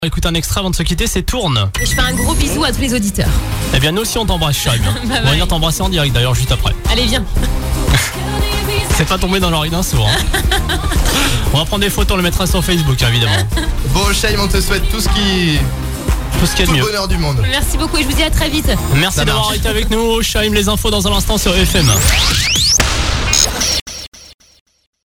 Écoute un extrait avant de se quitter, c'est Tourne. Et je fais un gros bisou à tous les auditeurs. Eh bien nous aussi on t'embrasse, Chaim. On va venir t'embrasser en direct d'ailleurs juste après. Allez, viens. C'est pas tombé dans l'oreille d'un sourd. On va prendre des photos, on les mettra sur Facebook évidemment. Bon, Chaim, on te souhaite tout ce qui est tout de le mieux. bonheur du monde. Merci beaucoup et je vous dis à très vite. Merci Ça d'avoir marche. été avec nous. Chaim, les infos dans un instant sur FM.